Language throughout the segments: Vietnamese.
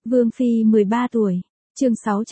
Vương Phi 13 tuổi. Chương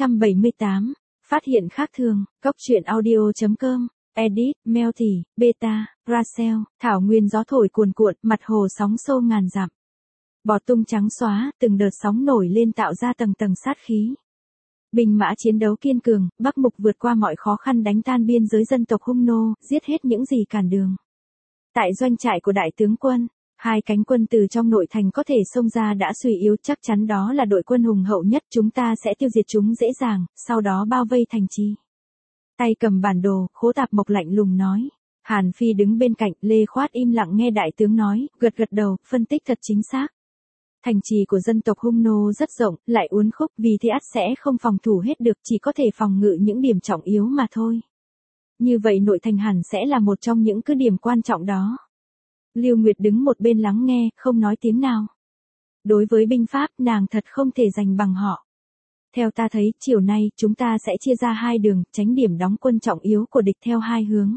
678. Phát hiện khác thường. Góc truyện audio.com. Edit, Melty, Beta, Rachel. Thảo nguyên gió thổi cuồn cuộn, mặt hồ sóng xô ngàn dặm. Bọt tung trắng xóa, từng đợt sóng nổi lên tạo ra tầng tầng sát khí. Binh mã chiến đấu kiên cường, Bắc Mục vượt qua mọi khó khăn đánh tan biên giới dân tộc Hung nô, giết hết những gì cản đường. Tại doanh trại của đại tướng quân, hai cánh quân từ trong nội thành có thể xông ra đã suy yếu, chắc chắn đó là đội quân hùng hậu nhất, chúng ta sẽ tiêu diệt chúng dễ dàng, sau đó bao vây thành trì. Tay cầm bản đồ, Khố Tạp Mộc lạnh lùng nói. Hàn Phi đứng bên cạnh, Lê Khoát im lặng nghe đại tướng nói, gật gật đầu, phân tích thật chính xác. Thành trì của dân tộc Hung nô rất rộng, lại uốn khúc, vì thế ắt sẽ không phòng thủ hết được, chỉ có thể phòng ngự những điểm trọng yếu mà thôi. Như vậy nội thành hẳn sẽ là một trong những cứ điểm quan trọng đó. Lưu Nguyệt đứng một bên lắng nghe, không nói tiếng nào. Đối với binh pháp, nàng thật không thể giành bằng họ. Theo ta thấy, chiều nay, chúng ta sẽ chia ra hai đường, tránh điểm đóng quân trọng yếu của địch theo hai hướng.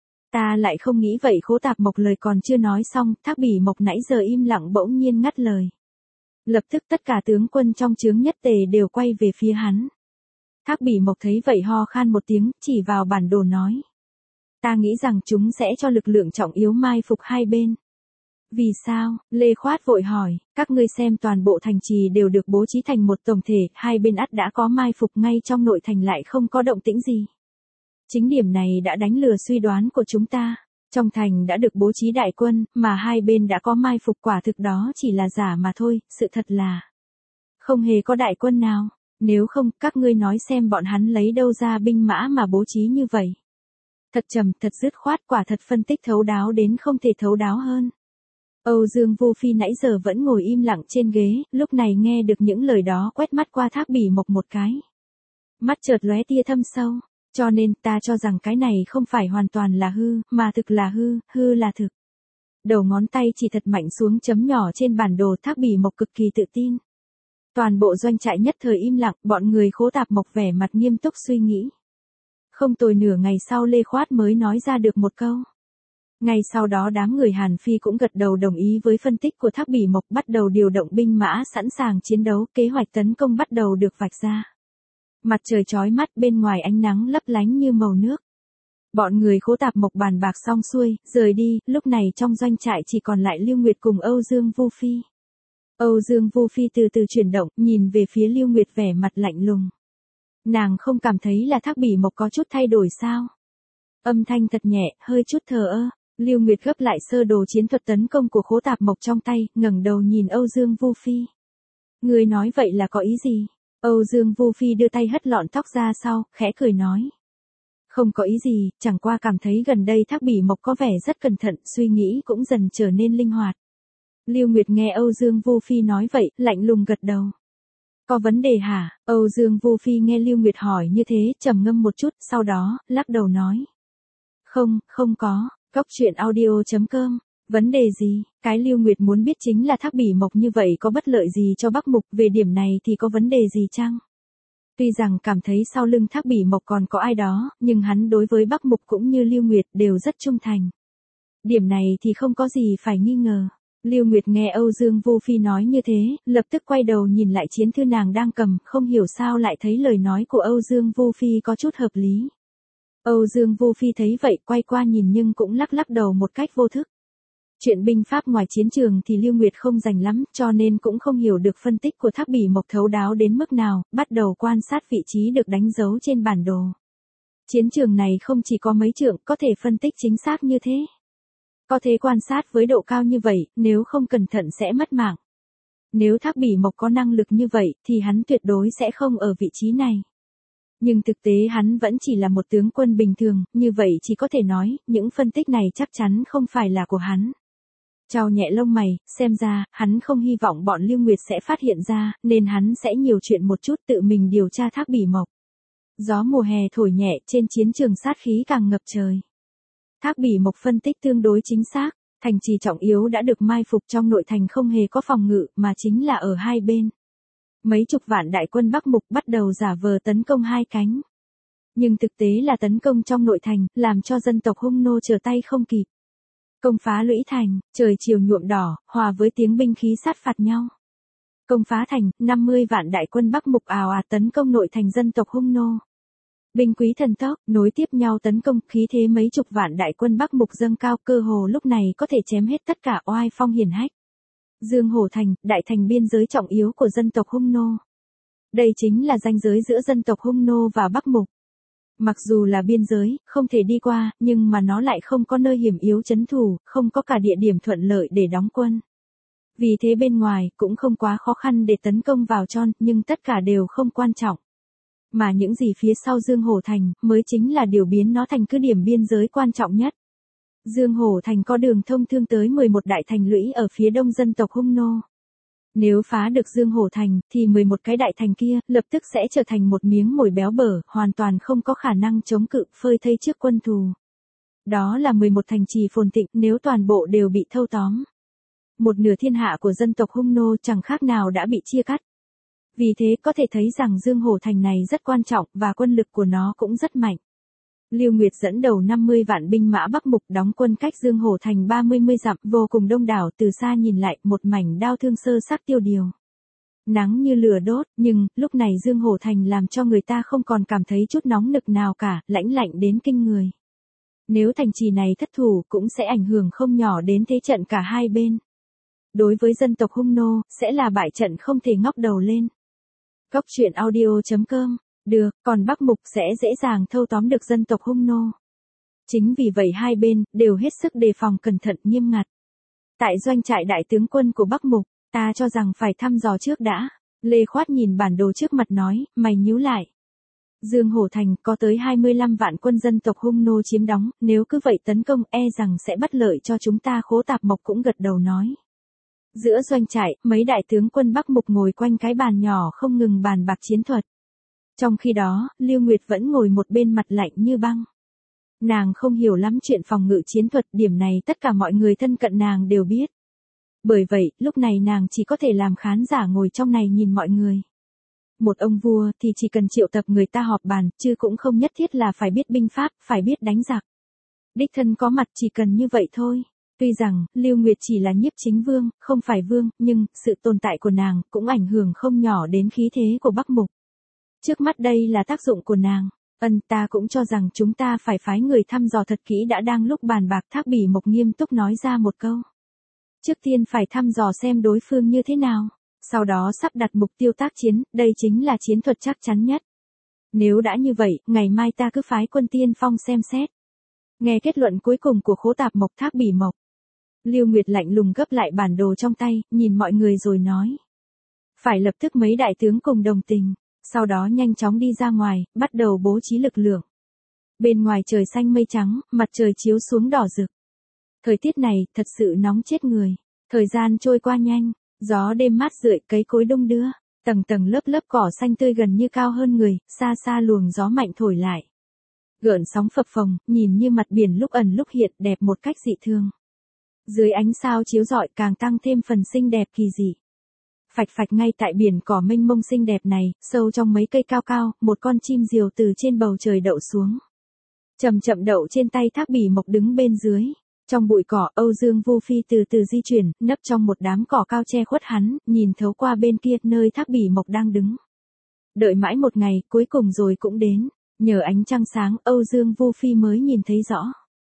Ta lại không nghĩ vậy. Khố Tạp Mộc lời còn chưa nói xong, Thác Bỉ Mộc nãy giờ im lặng bỗng nhiên ngắt lời. Lập tức tất cả tướng quân trong chướng nhất tề đều quay về phía hắn. Thác Bỉ Mộc thấy vậy ho khan một tiếng, chỉ vào bản đồ nói. Ta nghĩ rằng chúng sẽ cho lực lượng trọng yếu mai phục hai bên. Vì sao? Lê Khoát vội hỏi, các ngươi xem toàn bộ thành trì đều được bố trí thành một tổng thể, hai bên ắt đã có mai phục ngay trong nội thành lại không có động tĩnh gì. Chính điểm này đã đánh lừa suy đoán của chúng ta. Trong thành đã được bố trí đại quân, mà hai bên đã có mai phục, quả thực đó chỉ là giả mà thôi, sự thật là không hề có đại quân nào. Nếu không, các ngươi nói xem bọn hắn lấy đâu ra binh mã mà bố trí như vậy. Thật trầm, thật dứt khoát, quả thật phân tích thấu đáo đến không thể thấu đáo hơn. Âu Dương Vô Phi nãy giờ vẫn ngồi im lặng trên ghế, lúc này nghe được những lời đó quét mắt qua Thác Bỉ Mộc một cái. Mắt chợt lóe tia thâm sâu. Cho nên ta cho rằng cái này không phải hoàn toàn là hư, mà thực là hư, hư là thực. Đầu ngón tay chỉ thật mạnh xuống chấm nhỏ trên bản đồ. Thác Bỉ Mộc cực kỳ tự tin. Toàn bộ doanh trại nhất thời im lặng, bọn người Khố Tạp Mộc vẻ mặt nghiêm túc suy nghĩ. Không tồi nửa ngày sau Lê Khoát mới nói ra được một câu. Ngay sau đó đám người Hàn Phi cũng gật đầu đồng ý với phân tích của Thác Bỉ Mộc, bắt đầu điều động binh mã sẵn sàng chiến đấu, kế hoạch tấn công bắt đầu được vạch ra. Mặt trời chói mắt, bên ngoài ánh nắng lấp lánh như màu nước. Bọn người Khố Tạp Mộc bàn bạc xong xuôi, rời đi, lúc này trong doanh trại chỉ còn lại Lưu Nguyệt cùng Âu Dương Vô Phi. Âu Dương Vô Phi từ từ chuyển động, nhìn về phía Lưu Nguyệt vẻ mặt lạnh lùng. Nàng không cảm thấy là Thác Bỉ Mộc có chút thay đổi sao? Âm thanh thật nhẹ, hơi chút thờ ơ. Lưu Nguyệt gấp lại sơ đồ chiến thuật tấn công của Khố Tạp Mộc trong tay, ngẩng đầu nhìn Âu Dương Vô Phi. Người nói vậy là có ý gì? Âu Dương Vô Phi đưa tay hất lọn tóc ra sau, khẽ cười nói. Không có ý gì, chẳng qua cảm thấy gần đây Thác Bỉ Mộc có vẻ rất cẩn thận, suy nghĩ cũng dần trở nên linh hoạt. Lưu Nguyệt nghe Âu Dương Vô Phi nói vậy, lạnh lùng gật đầu. Có vấn đề hả? Âu Dương Vô Phi nghe Lưu Nguyệt hỏi như thế, trầm ngâm một chút, sau đó, lắc đầu nói. Không có. Góc truyện audio.com. Vấn đề gì? Cái Lưu Nguyệt muốn biết chính là Thác Bỉ Mộc như vậy có bất lợi gì cho Bắc Mục, về điểm này thì có vấn đề gì chăng? Tuy rằng cảm thấy sau lưng Thác Bỉ Mộc còn có ai đó, nhưng hắn đối với Bắc Mục cũng như Lưu Nguyệt đều rất trung thành. Điểm này thì không có gì phải nghi ngờ. Lưu Nguyệt nghe Âu Dương Vô Phi nói như thế, lập tức quay đầu nhìn lại chiến thư nàng đang cầm, không hiểu sao lại thấy lời nói của Âu Dương Vô Phi có chút hợp lý. Âu Dương Vô Phi thấy vậy, quay qua nhìn nhưng cũng lắc đầu một cách vô thức. Chuyện binh pháp ngoài chiến trường thì Lưu Nguyệt không rành lắm, cho nên cũng không hiểu được phân tích của Thác Bỉ Mộc thấu đáo đến mức nào, bắt đầu quan sát vị trí được đánh dấu trên bản đồ. Chiến trường này không chỉ có mấy trượng, có thể phân tích chính xác như thế. Có thể quan sát với độ cao như vậy, nếu không cẩn thận sẽ mất mạng. Nếu Thác Bỉ Mộc có năng lực như vậy, thì hắn tuyệt đối sẽ không ở vị trí này. Nhưng thực tế hắn vẫn chỉ là một tướng quân bình thường, như vậy chỉ có thể nói, những phân tích này chắc chắn không phải là của hắn. Chau nhẹ lông mày, xem ra, hắn không hy vọng bọn Lưu Nguyệt sẽ phát hiện ra, nên hắn sẽ nhiều chuyện một chút tự mình điều tra Thác Bỉ Mộc. Gió mùa hè thổi nhẹ, trên chiến trường sát khí càng ngập trời. Thác Bỉ Mộc phân tích tương đối chính xác, thành trì trọng yếu đã được mai phục, trong nội thành không hề có phòng ngự, mà chính là ở hai bên. Mấy chục vạn đại quân Bắc Mục bắt đầu giả vờ tấn công hai cánh. Nhưng thực tế là tấn công trong nội thành, làm cho dân tộc Hung nô trở tay không kịp. Công phá lũy thành, trời chiều nhuộm đỏ, hòa với tiếng binh khí sát phạt nhau. Công phá thành, 50 vạn đại quân Bắc Mục ào ạt tấn công nội thành dân tộc Hung nô. Binh quý thần tốc, nối tiếp nhau tấn công, khí thế mấy chục vạn đại quân Bắc Mục dâng cao, cơ hồ lúc này có thể chém hết tất cả oai phong hiển hách. Dương Hổ Thành, đại thành biên giới trọng yếu của dân tộc Hung nô. Đây chính là ranh giới giữa dân tộc Hung nô và Bắc Mục. Mặc dù là biên giới, không thể đi qua, nhưng mà nó lại không có nơi hiểm yếu trấn thủ, không có cả địa điểm thuận lợi để đóng quân. Vì thế bên ngoài cũng không quá khó khăn để tấn công vào tròn, nhưng tất cả đều không quan trọng. Mà những gì phía sau Dương Hổ Thành mới chính là điều biến nó thành cứ điểm biên giới quan trọng nhất. Dương Hổ Thành có đường thông thương tới 11 đại thành lũy ở phía đông dân tộc Hung nô. Nếu phá được Dương Hổ Thành, thì 11 cái đại thành kia, lập tức sẽ trở thành một miếng mồi béo bở, hoàn toàn không có khả năng chống cự, phơi thây trước quân thù. Đó là 11 thành trì phồn thịnh, nếu toàn bộ đều bị thâu tóm. Một nửa thiên hạ của dân tộc Hung nô chẳng khác nào đã bị chia cắt. Vì thế có thể thấy rằng Dương Hổ Thành này rất quan trọng, và quân lực của nó cũng rất mạnh. Lưu Nguyệt dẫn đầu 50 vạn binh mã Bắc Mục đóng quân cách Dương Hổ Thành 30 dặm, vô cùng đông đảo, từ xa nhìn lại, một mảnh đao thương sơ sắc tiêu điều. Nắng như lửa đốt, nhưng, lúc này Dương Hổ Thành làm cho người ta không còn cảm thấy chút nóng nực nào cả, lãnh lạnh đến kinh người. Nếu thành trì này thất thủ cũng sẽ ảnh hưởng không nhỏ đến thế trận cả hai bên. Đối với dân tộc Hung nô, sẽ là bại trận không thể ngóc đầu lên. Cóc truyện audio.com. Được, còn Bắc Mục sẽ dễ dàng thâu tóm được dân tộc Hung nô. Chính vì vậy hai bên đều hết sức đề phòng cẩn thận nghiêm ngặt. Tại doanh trại đại tướng quân của Bắc Mục, ta cho rằng phải thăm dò trước đã. Lê Khoát nhìn bản đồ trước mặt nói, mày nhíu lại. Dương Hổ Thành có tới 25 vạn quân dân tộc Hung nô chiếm đóng, nếu cứ vậy tấn công e rằng sẽ bất lợi cho chúng ta. Khố Tạp Mộc cũng gật đầu nói. Giữa doanh trại, mấy đại tướng quân Bắc Mục ngồi quanh cái bàn nhỏ không ngừng bàn bạc chiến thuật. Trong khi đó, Lưu Nguyệt vẫn ngồi một bên mặt lạnh như băng. Nàng không hiểu lắm chuyện phòng ngự chiến thuật, điểm này tất cả mọi người thân cận nàng đều biết. Bởi vậy, lúc này nàng chỉ có thể làm khán giả ngồi trong này nhìn mọi người. Một ông vua thì chỉ cần triệu tập người ta họp bàn, chứ cũng không nhất thiết là phải biết binh pháp, phải biết đánh giặc. Đích thân có mặt chỉ cần như vậy thôi. Tuy rằng, Lưu Nguyệt chỉ là nhiếp chính vương, không phải vương, nhưng, sự tồn tại của nàng cũng ảnh hưởng không nhỏ đến khí thế của Bắc Mục. Trước mắt đây là tác dụng của nàng. Ta cũng cho rằng chúng ta phải phái người thăm dò thật kỹ đã. Đang lúc bàn bạc, Thác Bỉ Mộc nghiêm túc nói ra một câu. Trước tiên phải thăm dò xem đối phương như thế nào. Sau đó sắp đặt mục tiêu tác chiến, đây chính là chiến thuật chắc chắn nhất. Nếu đã như vậy, ngày mai ta cứ phái quân tiên phong xem xét. Nghe kết luận cuối cùng của Khố Tạp Mộc Thác Bỉ Mộc. Lưu Nguyệt lạnh lùng gấp lại bản đồ trong tay, nhìn mọi người rồi nói. Phải lập tức mấy đại tướng cùng đồng tình. Sau đó nhanh chóng đi ra ngoài, bắt đầu bố trí lực lượng. Bên ngoài trời xanh mây trắng, mặt trời chiếu xuống đỏ rực. Thời tiết này thật sự nóng chết người. Thời gian trôi qua nhanh, gió đêm mát rượi, cây cối đung đưa, tầng tầng lớp lớp cỏ xanh tươi gần như cao hơn người, xa xa luồng gió mạnh thổi lại. Gợn sóng phập phồng, nhìn như mặt biển lúc ẩn lúc hiện, đẹp một cách dị thường. Dưới ánh sao chiếu rọi càng tăng thêm phần xinh đẹp kỳ dị. Phạch phạch ngay tại biển cỏ mênh mông xinh đẹp này, sâu trong mấy cây cao cao, một con chim diều từ trên bầu trời đậu xuống. Chậm chậm đậu trên tay Thác Bỉ Mộc đứng bên dưới. Trong bụi cỏ, Âu Dương Vu Phi từ từ di chuyển, nấp trong một đám cỏ cao che khuất hắn, nhìn thấu qua bên kia, nơi Thác Bỉ Mộc đang đứng. Đợi mãi một ngày, cuối cùng rồi cũng đến. Nhờ ánh trăng sáng, Âu Dương Vu Phi mới nhìn thấy rõ.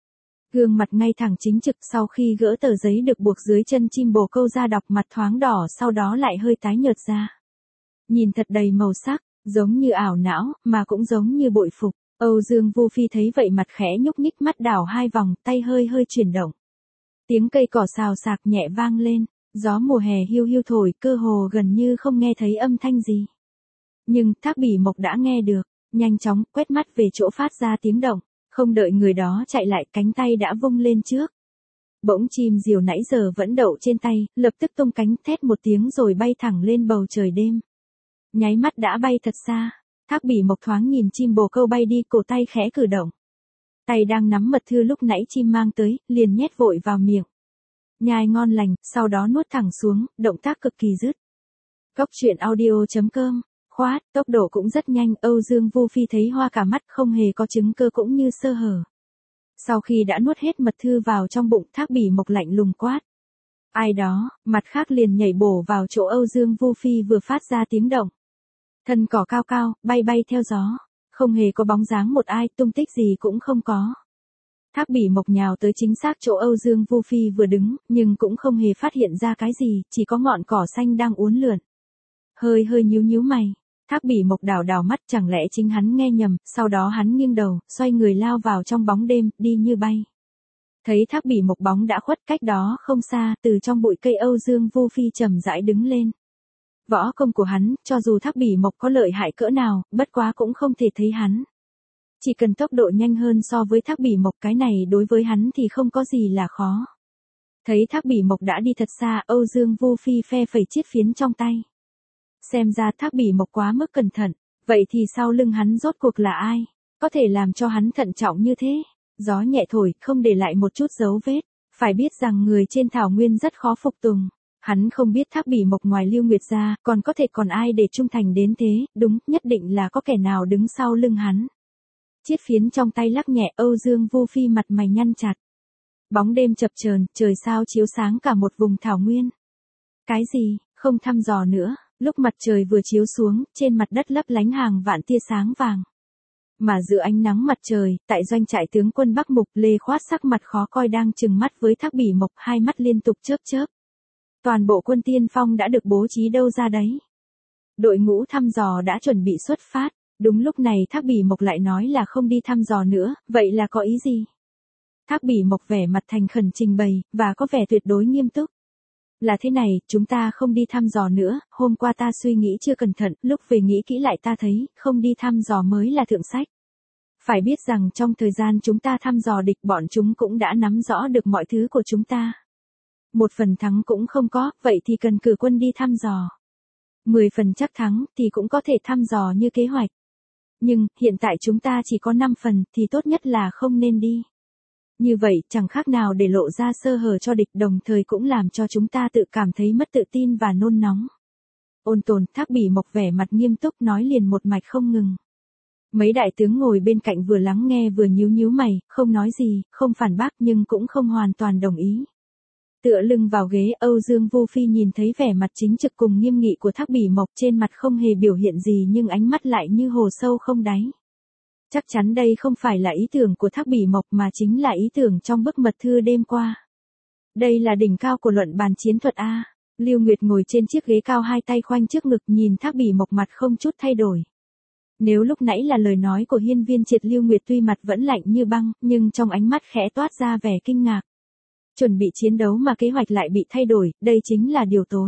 Gương mặt ngay thẳng chính trực, sau khi gỡ tờ giấy được buộc dưới chân chim bồ câu ra đọc, mặt thoáng đỏ, sau đó lại hơi tái nhợt ra. Nhìn thật đầy màu sắc, giống như ảo não, mà cũng giống như bội phục. Âu Dương Vu Phi thấy vậy mặt khẽ nhúc nhích, mắt đảo hai vòng, tay hơi hơi chuyển động. Tiếng cây cỏ xào xạc nhẹ vang lên, gió mùa hè hiu hiu thổi, cơ hồ gần như không nghe thấy âm thanh gì. Nhưng Thác Bỉ Mộc đã nghe được, nhanh chóng quét mắt về chỗ phát ra tiếng động. Không đợi người đó chạy lại, cánh tay đã vung lên trước. Bỗng chim diều nãy giờ vẫn đậu trên tay, lập tức tung cánh thét một tiếng rồi bay thẳng lên bầu trời đêm. Nháy mắt đã bay thật xa. Thác Bỉ Mộc thoáng nhìn chim bồ câu bay đi, cổ tay khẽ cử động. Tay đang nắm mật thư lúc nãy chim mang tới, liền nhét vội vào miệng. Nhai ngon lành, sau đó nuốt thẳng xuống, động tác cực kỳ dứt. Cóc truyện audio.com. Khoát, tốc độ cũng rất nhanh, Âu Dương Vu Phi thấy hoa cả mắt, không hề có chứng cơ cũng như sơ hở. Sau khi đã nuốt hết mật thư vào trong bụng, Thác Bỉ Mộc lạnh lùng quát. Ai đó, mặt khác liền nhảy bổ vào chỗ Âu Dương Vu Phi vừa phát ra tiếng động. Thân cỏ cao cao, bay bay theo gió. Không hề có bóng dáng một ai, tung tích gì cũng không có. Thác Bỉ Mộc nhào tới chính xác chỗ Âu Dương Vu Phi vừa đứng, nhưng cũng không hề phát hiện ra cái gì, chỉ có ngọn cỏ xanh đang uốn lượn. Hơi hơi nhíu nhíu mày. Thác Bỉ Mộc đảo đảo mắt, chẳng lẽ chính hắn nghe nhầm, sau đó hắn nghiêng đầu, xoay người lao vào trong bóng đêm, đi như bay. Thấy Thác Bỉ Mộc bóng đã khuất cách đó không xa, từ trong bụi cây Âu Dương Vu Phi chậm rãi đứng lên. Võ công của hắn, cho dù Thác Bỉ Mộc có lợi hại cỡ nào, bất quá cũng không thể thấy hắn. Chỉ cần tốc độ nhanh hơn so với Thác Bỉ Mộc, cái này đối với hắn thì không có gì là khó. Thấy Thác Bỉ Mộc đã đi thật xa, Âu Dương Vu Phi phe phẩy chiếc phiến trong tay. Xem ra Thác Bỉ Mộc quá mức cẩn thận, vậy thì sau lưng hắn rốt cuộc là ai? Có thể làm cho hắn thận trọng như thế? Gió nhẹ thổi, không để lại một chút dấu vết. Phải biết rằng người trên thảo nguyên rất khó phục tùng. Hắn không biết Thác Bỉ Mộc ngoài Lưu Nguyệt ra, còn có thể còn ai để trung thành đến thế, đúng, nhất định là có kẻ nào đứng sau lưng hắn. Chiếc phiến trong tay lắc nhẹ, Âu Dương Vu Phi mặt mày nhăn chặt. Bóng đêm chập chờn, trời sao chiếu sáng cả một vùng thảo nguyên. Cái gì, không thăm dò nữa, lúc mặt trời vừa chiếu xuống, trên mặt đất lấp lánh hàng vạn tia sáng vàng. Mà giữa ánh nắng mặt trời, tại doanh trại tướng quân Bắc Mục, Lê Khoát sắc mặt khó coi đang trừng mắt với Thác Bỉ Mộc, hai mắt liên tục chớp chớp. Toàn bộ quân tiên phong đã được bố trí đâu ra đấy. Đội ngũ thăm dò đã chuẩn bị xuất phát. Đúng lúc này Thác Bỉ Mộc lại nói là không đi thăm dò nữa, vậy là có ý gì? Thác Bỉ Mộc vẻ mặt thành khẩn trình bày, và có vẻ tuyệt đối nghiêm túc. Là thế này, chúng ta không đi thăm dò nữa, hôm qua ta suy nghĩ chưa cẩn thận, lúc về nghĩ kỹ lại ta thấy, không đi thăm dò mới là thượng sách. Phải biết rằng trong thời gian chúng ta thăm dò địch, bọn chúng cũng đã nắm rõ được mọi thứ của chúng ta. Một phần thắng cũng không có, vậy thì cần cử quân đi thăm dò. 10 phần chắc thắng, thì cũng có thể thăm dò như kế hoạch. Nhưng, hiện tại chúng ta chỉ có 5 phần, thì tốt nhất là không nên đi. Như vậy, chẳng khác nào để lộ ra sơ hở cho địch, đồng thời cũng làm cho chúng ta tự cảm thấy mất tự tin và nôn nóng. Ôn Tồn, Thác Bỉ Mộc vẻ mặt nghiêm túc nói liền một mạch không ngừng. Mấy đại tướng ngồi bên cạnh vừa lắng nghe vừa nhíu nhíu mày, không nói gì, không phản bác nhưng cũng không hoàn toàn đồng ý. Tựa lưng vào ghế, Âu Dương Vu Phi nhìn thấy vẻ mặt chính trực cùng nghiêm nghị của Thác Bỉ Mộc, trên mặt không hề biểu hiện gì nhưng ánh mắt lại như hồ sâu không đáy. Chắc chắn đây không phải là ý tưởng của Thác Bỉ Mộc mà chính là ý tưởng trong bức mật thư đêm qua. Đây là đỉnh cao của luận bàn chiến thuật A. Lưu Nguyệt ngồi trên chiếc ghế cao, hai tay khoanh trước ngực, nhìn Thác Bỉ Mộc mặt không chút thay đổi. Nếu lúc nãy là lời nói của hiên viên triệt, Lưu Nguyệt tuy mặt vẫn lạnh như băng, nhưng trong ánh mắt khẽ toát ra vẻ kinh ngạc. Chuẩn bị chiến đấu mà kế hoạch lại bị thay đổi, đây chính là điều tối.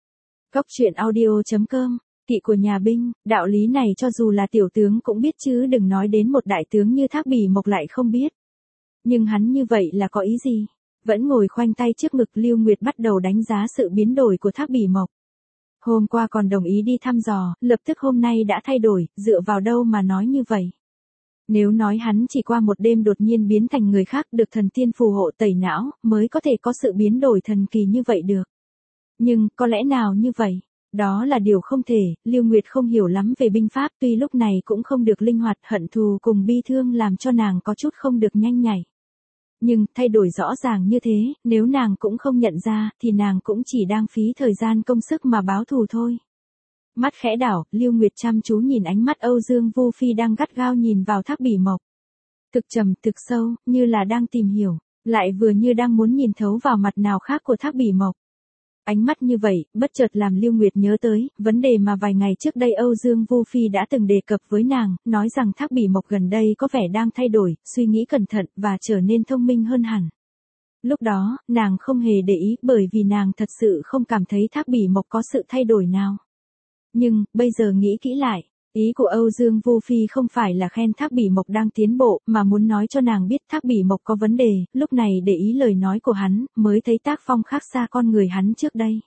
Góc truyện audio.com, kỵ của nhà binh, đạo lý này cho dù là tiểu tướng cũng biết chứ đừng nói đến một đại tướng như Thác Bỉ Mộc lại không biết. Nhưng hắn như vậy là có ý gì? Vẫn ngồi khoanh tay trước ngực, Lưu Nguyệt bắt đầu đánh giá sự biến đổi của Thác Bỉ Mộc. Hôm qua còn đồng ý đi thăm dò, lập tức hôm nay đã thay đổi, dựa vào đâu mà nói như vậy? Nếu nói hắn chỉ qua một đêm đột nhiên biến thành người khác, được thần tiên phù hộ tẩy não, mới có thể có sự biến đổi thần kỳ như vậy được. Nhưng, có lẽ nào như vậy? Đó là điều không thể. Lưu Nguyệt không hiểu lắm về binh pháp, tuy lúc này cũng không được linh hoạt, hận thù cùng bi thương làm cho nàng có chút không được nhanh nhảy. Nhưng, thay đổi rõ ràng như thế, nếu nàng cũng không nhận ra, thì nàng cũng chỉ đang phí thời gian công sức mà báo thù thôi. Mắt khẽ đảo, Lưu Nguyệt chăm chú nhìn ánh mắt Âu Dương Vu Phi đang gắt gao nhìn vào Thác Bỉ Mộc. Thực trầm, thực sâu, như là đang tìm hiểu, lại vừa như đang muốn nhìn thấu vào mặt nào khác của Thác Bỉ Mộc. Ánh mắt như vậy, bất chợt làm Lưu Nguyệt nhớ tới, vấn đề mà vài ngày trước đây Âu Dương Vu Phi đã từng đề cập với nàng, nói rằng Thác Bỉ Mộc gần đây có vẻ đang thay đổi, suy nghĩ cẩn thận, và trở nên thông minh hơn hẳn. Lúc đó, nàng không hề để ý, bởi vì nàng thật sự không cảm thấy Thác Bỉ Mộc có sự thay đổi nào. Nhưng, bây giờ nghĩ kỹ lại, ý của Âu Dương Vu Phi không phải là khen Thác Bỉ Mộc đang tiến bộ, mà muốn nói cho nàng biết Thác Bỉ Mộc có vấn đề, lúc này để ý lời nói của hắn, mới thấy tác phong khác xa con người hắn trước đây.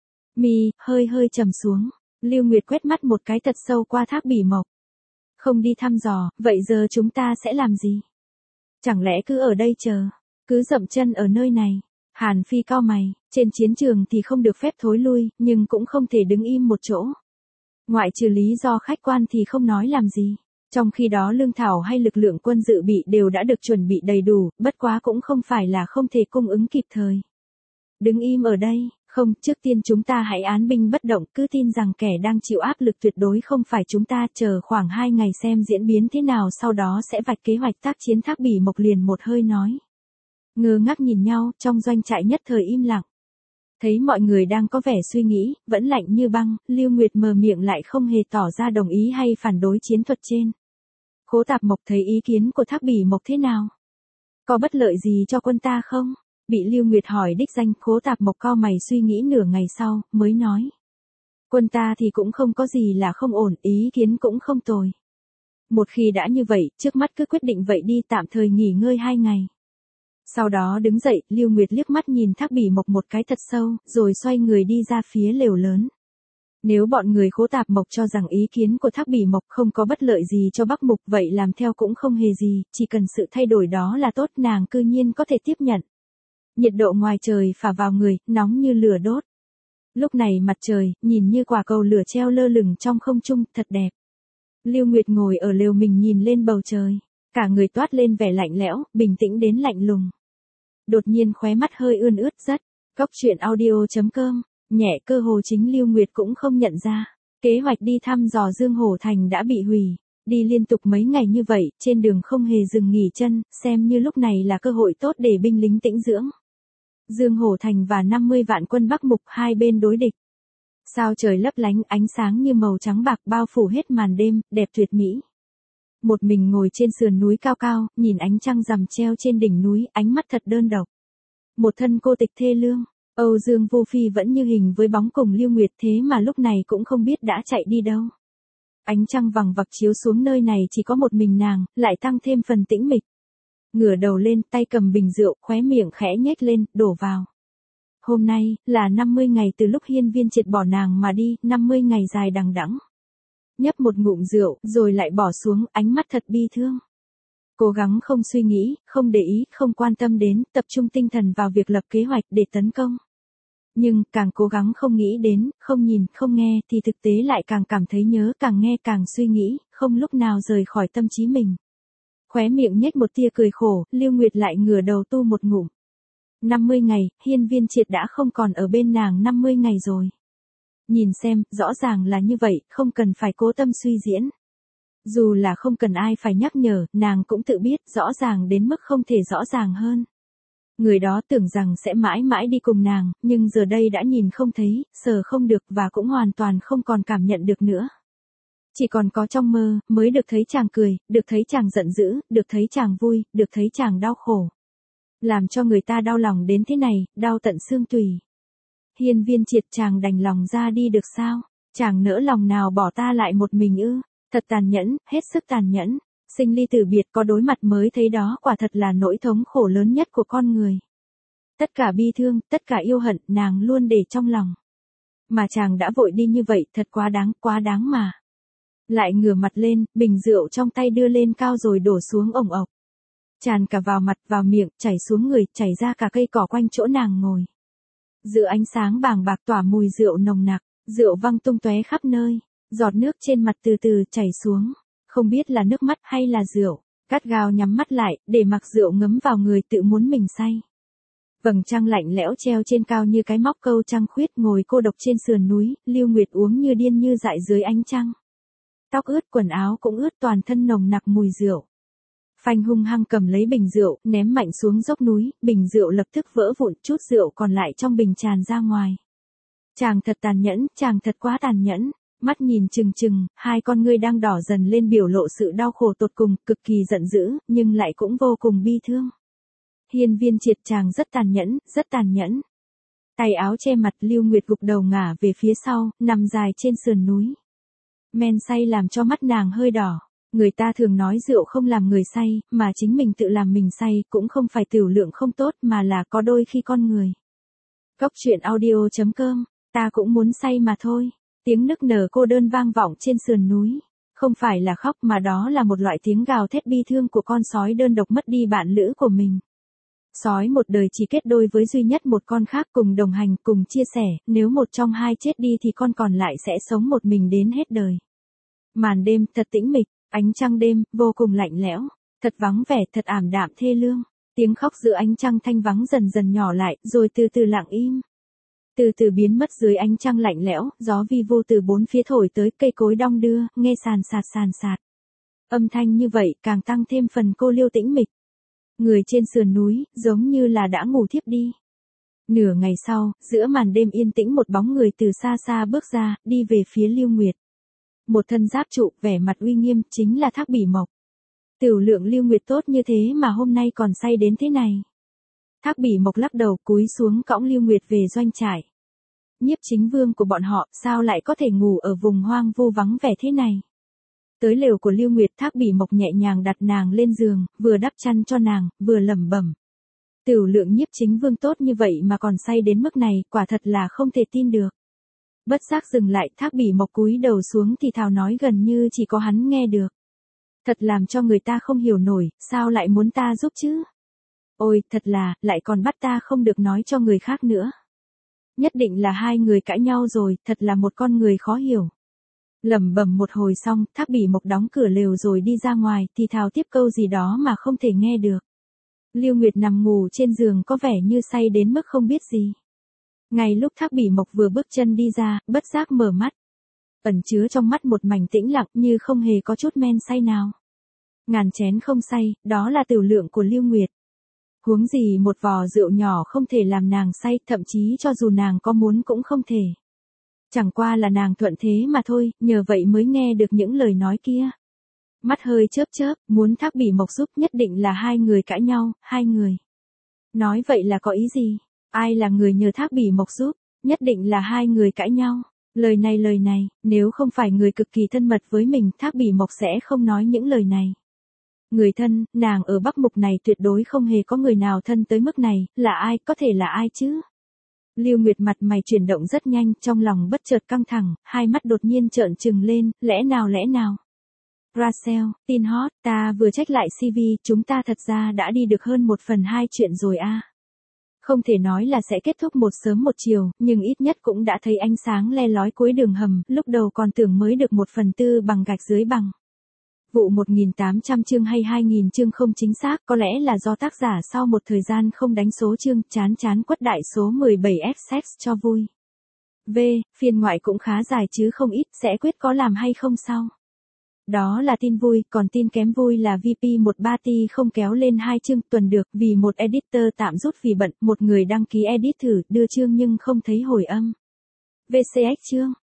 Mi, hơi hơi trầm xuống, Lưu Nguyệt quét mắt một cái thật sâu qua Thác Bỉ Mộc. Không đi thăm dò, vậy giờ chúng ta sẽ làm gì? Chẳng lẽ cứ ở đây chờ, cứ dậm chân ở nơi này? Hàn Phi cau mày, trên chiến trường thì không được phép thối lui, nhưng cũng không thể đứng im một chỗ. Ngoại trừ lý do khách quan thì không nói làm gì. Trong khi đó lương thảo hay lực lượng quân dự bị đều đã được chuẩn bị đầy đủ, bất quá cũng không phải là không thể cung ứng kịp thời. Đứng im ở đây, không, trước tiên chúng ta hãy án binh bất động, cứ tin rằng kẻ đang chịu áp lực tuyệt đối không phải chúng ta, chờ khoảng 2 ngày xem diễn biến thế nào sau đó sẽ vạch kế hoạch tác chiến. Thác Bỉ Mộc liền một hơi nói. Ngơ ngác nhìn nhau, trong doanh trại nhất thời im lặng. Thấy mọi người đang có vẻ suy nghĩ, vẫn lạnh như băng, Lưu Nguyệt mở miệng lại không hề tỏ ra đồng ý hay phản đối chiến thuật trên. Khố Tạp Mộc thấy ý kiến của Thác Bỉ Mộc thế nào? Có bất lợi gì cho quân ta không? Bị Lưu Nguyệt hỏi đích danh, Khố Tạp Mộc cau mày suy nghĩ nửa ngày sau, mới nói. Quân ta thì cũng không có gì là không ổn, ý kiến cũng không tồi. Một khi đã như vậy, trước mắt cứ quyết định vậy đi, tạm thời nghỉ ngơi 2 ngày. Sau đó đứng dậy, Lưu Nguyệt liếc mắt nhìn Thác Bỉ Mộc một cái thật sâu, rồi xoay người đi ra phía lều lớn. Nếu bọn người Khố Tạp Mộc cho rằng ý kiến của Thác Bỉ Mộc không có bất lợi gì cho Bắc Mục, vậy làm theo cũng không hề gì, chỉ cần sự thay đổi đó là tốt, nàng cư nhiên có thể tiếp nhận. Nhiệt độ ngoài trời phả vào người, nóng như lửa đốt. Lúc này mặt trời, nhìn như quả cầu lửa treo lơ lửng trong không trung, thật đẹp. Lưu Nguyệt ngồi ở lều mình nhìn lên bầu trời, cả người toát lên vẻ lạnh lẽo, bình tĩnh đến lạnh lùng. Đột nhiên khóe mắt hơi ươn ướt rất. Cốc truyện audio.com, nhẹ cơ hồ chính Lưu Nguyệt cũng không nhận ra. Kế hoạch đi thăm dò Dương Hổ Thành đã bị hủy. Đi liên tục mấy ngày như vậy, trên đường không hề dừng nghỉ chân, xem như lúc này là cơ hội tốt để binh lính tĩnh dưỡng. Dương Hổ Thành và 50 vạn quân Bắc Mục hai bên đối địch. Sao trời lấp lánh, ánh sáng như màu trắng bạc bao phủ hết màn đêm, đẹp tuyệt mỹ. Một mình ngồi trên sườn núi cao cao, nhìn ánh trăng rằm treo trên đỉnh núi, ánh mắt thật đơn độc. Một thân cô tịch thê lương, Âu Dương Vô Phi vẫn như hình với bóng cùng Lưu Nguyệt, thế mà lúc này cũng không biết đã chạy đi đâu. Ánh trăng vằng vặc chiếu xuống nơi này chỉ có một mình nàng, lại tăng thêm phần tĩnh mịch. Ngửa đầu lên, tay cầm bình rượu, khóe miệng khẽ nhếch lên, đổ vào. Hôm nay, là 50 ngày từ lúc Hiên Viên Triệt bỏ nàng mà đi, 50 ngày dài đằng đẵng. Nhấp một ngụm rượu, rồi lại bỏ xuống, ánh mắt thật bi thương. Cố gắng không suy nghĩ, không để ý, không quan tâm đến, tập trung tinh thần vào việc lập kế hoạch để tấn công. Nhưng, càng cố gắng không nghĩ đến, không nhìn, không nghe, thì thực tế lại càng cảm thấy nhớ, càng nghe càng suy nghĩ, không lúc nào rời khỏi tâm trí mình. Khóe miệng nhếch một tia cười khổ, Lưu Nguyệt lại ngửa đầu tu một ngụm. 50 ngày, Hiên Viên Triệt đã không còn ở bên nàng 50 ngày rồi. Nhìn xem, rõ ràng là như vậy, không cần phải cố tâm suy diễn. Dù là không cần ai phải nhắc nhở, nàng cũng tự biết, rõ ràng đến mức không thể rõ ràng hơn. Người đó tưởng rằng sẽ mãi mãi đi cùng nàng, nhưng giờ đây đã nhìn không thấy, sờ không được và cũng hoàn toàn không còn cảm nhận được nữa. Chỉ còn có trong mơ, mới được thấy chàng cười, được thấy chàng giận dữ, được thấy chàng vui, được thấy chàng đau khổ. Làm cho người ta đau lòng đến thế này, đau tận xương tủy. Hiên Viên Triệt, chàng đành lòng ra đi được sao? Chàng nỡ lòng nào bỏ ta lại một mình ư? Thật tàn nhẫn, hết sức tàn nhẫn. Sinh ly tử biệt, có đối mặt mới thấy đó quả thật là nỗi thống khổ lớn nhất của con người. Tất cả bi thương, tất cả yêu hận, nàng luôn để trong lòng. Mà chàng đã vội đi như vậy, thật quá đáng mà. Lại ngửa mặt lên, bình rượu trong tay đưa lên cao rồi đổ xuống ồng ộc. Tràn cả vào mặt, vào miệng, chảy xuống người, chảy ra cả cây cỏ quanh chỗ nàng ngồi. Giữa ánh sáng bàng bạc tỏa mùi rượu nồng nặc, rượu văng tung tóe khắp nơi, giọt nước trên mặt từ từ chảy xuống, không biết là nước mắt hay là rượu, gắt gao nhắm mắt lại, để mặc rượu ngấm vào người tự muốn mình say. Vầng trăng lạnh lẽo treo trên cao như cái móc câu trăng khuyết, ngồi cô độc trên sườn núi, Lưu Nguyệt uống như điên như dại dưới ánh trăng. Tóc ướt, quần áo cũng ướt, toàn thân nồng nặc mùi rượu. Phanh hung hăng cầm lấy bình rượu, ném mạnh xuống dốc núi, bình rượu lập tức vỡ vụn, chút rượu còn lại trong bình tràn ra ngoài. Chàng thật tàn nhẫn, chàng thật quá tàn nhẫn. Mắt nhìn trừng trừng, hai con ngươi đang đỏ dần lên biểu lộ sự đau khổ tột cùng, cực kỳ giận dữ, nhưng lại cũng vô cùng bi thương. Hiên Viên Triệt, chàng rất tàn nhẫn, rất tàn nhẫn. Tay áo che mặt, Lưu Nguyệt gục đầu ngả về phía sau, nằm dài trên sườn núi. Men say làm cho mắt nàng hơi đỏ. Người ta thường nói rượu không làm người say, mà chính mình tự làm mình say, cũng không phải tiểu lượng không tốt mà là có đôi khi con người. Cốc truyện audio.com, ta cũng muốn say mà thôi. Tiếng nức nở cô đơn vang vọng trên sườn núi. Không phải là khóc mà đó là một loại tiếng gào thét bi thương của con sói đơn độc mất đi bạn lữ của mình. Sói một đời chỉ kết đôi với duy nhất một con khác, cùng đồng hành, cùng chia sẻ, nếu một trong hai chết đi thì con còn lại sẽ sống một mình đến hết đời. Màn đêm thật tĩnh mịch, ánh trăng đêm, vô cùng lạnh lẽo, thật vắng vẻ, thật ảm đạm thê lương. Tiếng khóc giữa ánh trăng thanh vắng dần dần nhỏ lại, rồi từ từ lặng im. Từ từ biến mất dưới ánh trăng lạnh lẽo, gió vi vô từ bốn phía thổi tới, cây cối đong đưa, nghe sàn sạt. Âm thanh như vậy càng tăng thêm phần cô liêu tĩnh mịch. Người trên sườn núi, giống như là đã ngủ thiếp đi. Nửa ngày sau, giữa màn đêm yên tĩnh một bóng người từ xa xa bước ra, đi về phía Lưu Nguyệt. Một thân giáp trụ, vẻ mặt uy nghiêm, chính là Thác Bỉ Mộc. Tiểu lượng Lưu Nguyệt tốt như thế mà hôm nay còn say đến thế này. Thác Bỉ Mộc lắc đầu cúi xuống cõng Lưu Nguyệt về doanh trại. Nhiếp chính vương của bọn họ sao lại có thể ngủ ở vùng hoang vu vắng vẻ thế này. Tới lều của Lưu Nguyệt, Thác Bỉ Mộc nhẹ nhàng đặt nàng lên giường, vừa đắp chăn cho nàng, vừa lẩm bẩm. Tiểu lượng nhiếp chính vương tốt như vậy mà còn say đến mức này, quả thật là không thể tin được. Bất giác dừng lại, Thác Bỉ Mộc cúi đầu xuống thì thào nói gần như chỉ có hắn nghe được. Thật làm cho người ta không hiểu nổi, sao lại muốn ta giúp chứ? Ôi, thật là, lại còn bắt ta không được nói cho người khác nữa. Nhất định là hai người cãi nhau rồi, thật là một con người khó hiểu. Lẩm bẩm một hồi xong, Thác Bỉ Mộc đóng cửa lều rồi đi ra ngoài, thì thào tiếp câu gì đó mà không thể nghe được. Lưu Nguyệt nằm ngủ trên giường có vẻ như say đến mức không biết gì. Ngay lúc Thác Bỉ Mộc vừa bước chân đi ra, bất giác mở mắt. Ẩn chứa trong mắt một mảnh tĩnh lặng như không hề có chút men say nào. Ngàn chén không say, đó là tiểu lượng của Lưu Nguyệt. Huống gì một vò rượu nhỏ không thể làm nàng say, thậm chí cho dù nàng có muốn cũng không thể. Chẳng qua là nàng thuận thế mà thôi, nhờ vậy mới nghe được những lời nói kia. Mắt hơi chớp, muốn Thác Bỉ Mộc giúp, nhất định là hai người cãi nhau, hai người. Nói vậy là có ý gì? Ai là người nhờ Thác Bỉ Mộc giúp? Nhất định là hai người cãi nhau. Lời này, nếu không phải người cực kỳ thân mật với mình, Thác Bỉ Mộc sẽ không nói những lời này. Người thân, nàng ở Bắc Mục này tuyệt đối không hề có người nào thân tới mức này, là ai, có thể là ai chứ? Lưu Nguyệt mặt mày chuyển động rất nhanh, trong lòng bất chợt căng thẳng, hai mắt đột nhiên trợn trừng lên, lẽ nào? Rachel, tin hot, ta vừa check lại CV, chúng ta thật ra đã đi được hơn 1/2 chuyện rồi a. Không thể nói là sẽ kết thúc một sớm một chiều, nhưng ít nhất cũng đã thấy ánh sáng le lói cuối đường hầm, lúc đầu còn tưởng mới được 1/4 bằng gạch dưới bằng. Vụ 1800 chương hay 2000 chương không chính xác, có lẽ là do tác giả sau một thời gian không đánh số chương, chán quất đại số 17F sex cho vui. Phiên ngoại cũng khá dài chứ không ít, sẽ quyết có làm hay không sau. Đó là tin vui, còn tin kém vui là VP13T không kéo lên 2 chương tuần được vì một editor tạm rút vì bận, một người đăng ký edit thử đưa chương nhưng không thấy hồi âm. VCX chương